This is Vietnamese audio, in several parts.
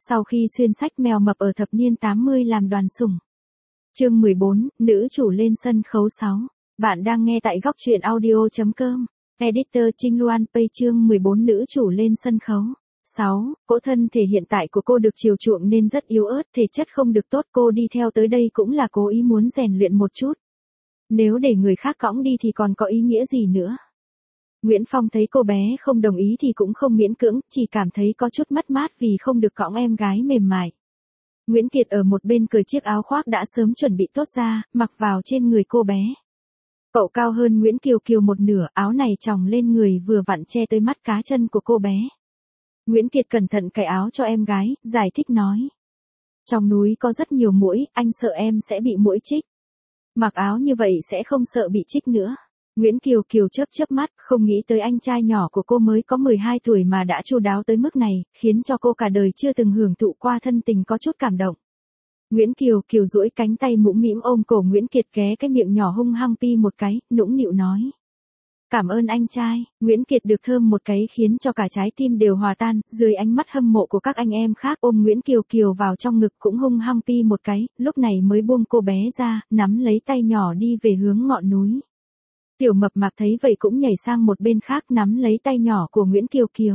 Sau khi xuyên sách mèo mập ở thập niên 80 làm đoàn sủng. Chương 14, nữ chủ lên sân khấu 6. Bạn đang nghe tại góc truyện audio.com. Editor Trinh Loan Pay chương 14 nữ chủ lên sân khấu. 6. Cỗ thân thể hiện tại của cô được chiều chuộng nên rất yếu ớt, thể chất không được tốt, cô đi theo tới đây cũng là cố ý muốn rèn luyện một chút. Nếu để người khác cõng đi thì còn có ý nghĩa gì nữa. Nguyễn Phong thấy cô bé không đồng ý thì cũng không miễn cưỡng, chỉ cảm thấy có chút mất mát vì không được cõng em gái mềm mại. Nguyễn Kiệt ở một bên cởi chiếc áo khoác đã sớm chuẩn bị tốt ra, mặc vào trên người cô bé. Cậu cao hơn Nguyễn Kiều Kiều một nửa, áo này chồng lên người vừa vặn che tới mắt cá chân của cô bé. Nguyễn Kiệt cẩn thận cởi áo cho em gái, giải thích nói. Trong núi có rất nhiều muỗi, anh sợ em sẽ bị muỗi chích. Mặc áo như vậy sẽ không sợ bị chích nữa. Nguyễn Kiều Kiều chớp mắt, không nghĩ tới anh trai nhỏ của cô mới có 12 tuổi mà đã chu đáo tới mức này, khiến cho cô cả đời chưa từng hưởng thụ qua thân tình có chút cảm động. Nguyễn Kiều Kiều duỗi cánh tay mũm mĩm ôm cổ Nguyễn Kiệt, ghé cái miệng nhỏ hung hăng pi một cái, nũng nịu nói. Cảm ơn anh trai. Nguyễn Kiệt được thơm một cái khiến cho cả trái tim đều hòa tan, dưới ánh mắt hâm mộ của các anh em khác ôm Nguyễn Kiều Kiều vào trong ngực cũng hung hăng pi một cái, lúc này mới buông cô bé ra, nắm lấy tay nhỏ đi về hướng ngọn núi. Tiểu Mập Mạp thấy vậy cũng nhảy sang một bên khác nắm lấy tay nhỏ của Nguyễn Kiều Kiều.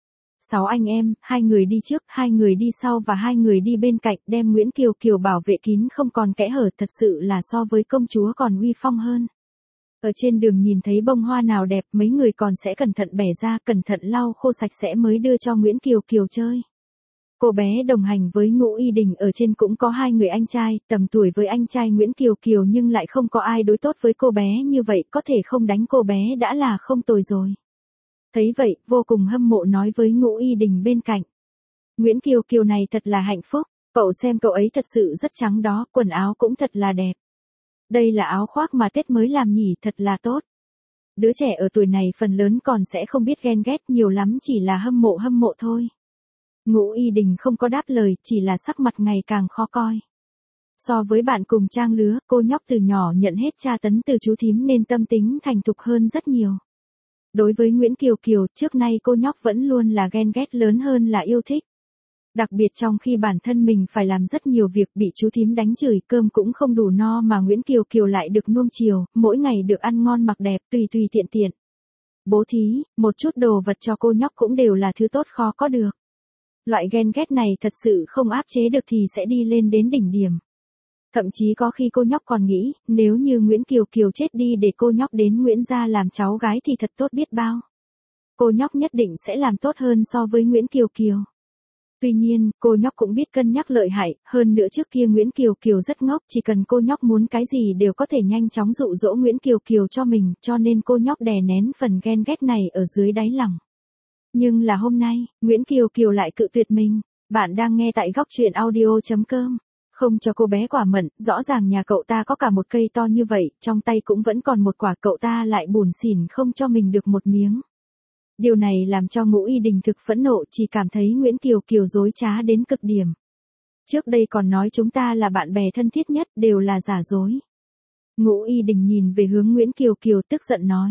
6 anh em, 2 người đi trước, 2 người đi sau và 2 người đi bên cạnh, đem Nguyễn Kiều Kiều bảo vệ kín không còn kẽ hở, thật sự là so với công chúa còn uy phong hơn. Ở trên đường nhìn thấy bông hoa nào đẹp, mấy người còn sẽ cẩn thận bẻ ra, cẩn thận lau khô sạch sẽ mới đưa cho Nguyễn Kiều Kiều chơi. Cô bé đồng hành với Ngũ Y Đình ở trên cũng có 2 người anh trai, tầm tuổi với anh trai Nguyễn Kiều Kiều nhưng lại không có ai đối tốt với cô bé như vậy, có thể không đánh cô bé đã là không tồi rồi. Thấy vậy, vô cùng hâm mộ nói với Ngũ Y Đình bên cạnh. Nguyễn Kiều Kiều này thật là hạnh phúc, cậu xem cậu ấy thật sự rất trắng đó, quần áo cũng thật là đẹp. Đây là áo khoác mà Tết mới làm nhỉ, thật là tốt. Đứa trẻ ở tuổi này phần lớn còn sẽ không biết ghen ghét, nhiều lắm chỉ là hâm mộ thôi. Ngũ Y Đình không có đáp lời, chỉ là sắc mặt ngày càng khó coi. So với bạn cùng trang lứa, cô nhóc từ nhỏ nhận hết tra tấn từ chú thím nên tâm tính thành thục hơn rất nhiều. Đối với Nguyễn Kiều Kiều, trước nay cô nhóc vẫn luôn là ghen ghét lớn hơn là yêu thích. Đặc biệt trong khi bản thân mình phải làm rất nhiều việc, bị chú thím đánh chửi, cơm cũng không đủ no mà Nguyễn Kiều Kiều lại được nuông chiều, mỗi ngày được ăn ngon mặc đẹp, tùy tiện. Bố thí, một chút đồ vật cho cô nhóc cũng đều là thứ tốt khó có được. Loại ghen ghét này thật sự không áp chế được thì sẽ đi lên đến đỉnh điểm. Thậm chí có khi cô nhóc còn nghĩ, nếu như Nguyễn Kiều Kiều chết đi để cô nhóc đến Nguyễn gia làm cháu gái thì thật tốt biết bao. Cô nhóc nhất định sẽ làm tốt hơn so với Nguyễn Kiều Kiều. Tuy nhiên, cô nhóc cũng biết cân nhắc lợi hại, hơn nữa trước kia Nguyễn Kiều Kiều rất ngốc, chỉ cần cô nhóc muốn cái gì đều có thể nhanh chóng dụ dỗ Nguyễn Kiều Kiều cho mình, cho nên cô nhóc đè nén phần ghen ghét này ở dưới đáy lòng. Nhưng là hôm nay, Nguyễn Kiều Kiều lại cự tuyệt mình. Bạn đang nghe tại góc truyện audio.com. Không cho cô bé quả mận, rõ ràng nhà cậu ta có cả một cây to như vậy, trong tay cũng vẫn còn một quả, cậu ta lại buồn xỉn không cho mình được một miếng. Điều này làm cho Ngũ Y Đình thực phẫn nộ, chỉ cảm thấy Nguyễn Kiều Kiều dối trá đến cực điểm. Trước đây còn nói chúng ta là bạn bè thân thiết nhất, đều là giả dối. Ngũ Y Đình nhìn về hướng Nguyễn Kiều Kiều tức giận nói.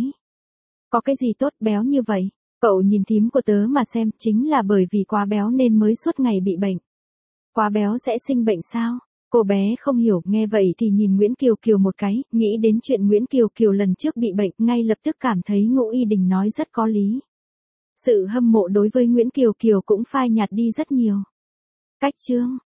Có cái gì tốt béo như vậy? Cậu nhìn thím của tớ mà xem, chính là bởi vì quá béo nên mới suốt ngày bị bệnh. Quá béo sẽ sinh bệnh sao? Cô bé không hiểu, nghe vậy thì nhìn Nguyễn Kiều Kiều một cái, nghĩ đến chuyện Nguyễn Kiều Kiều lần trước bị bệnh, ngay lập tức cảm thấy Ngũ Y Đình nói rất có lý. Sự hâm mộ đối với Nguyễn Kiều Kiều cũng phai nhạt đi rất nhiều. Cách chương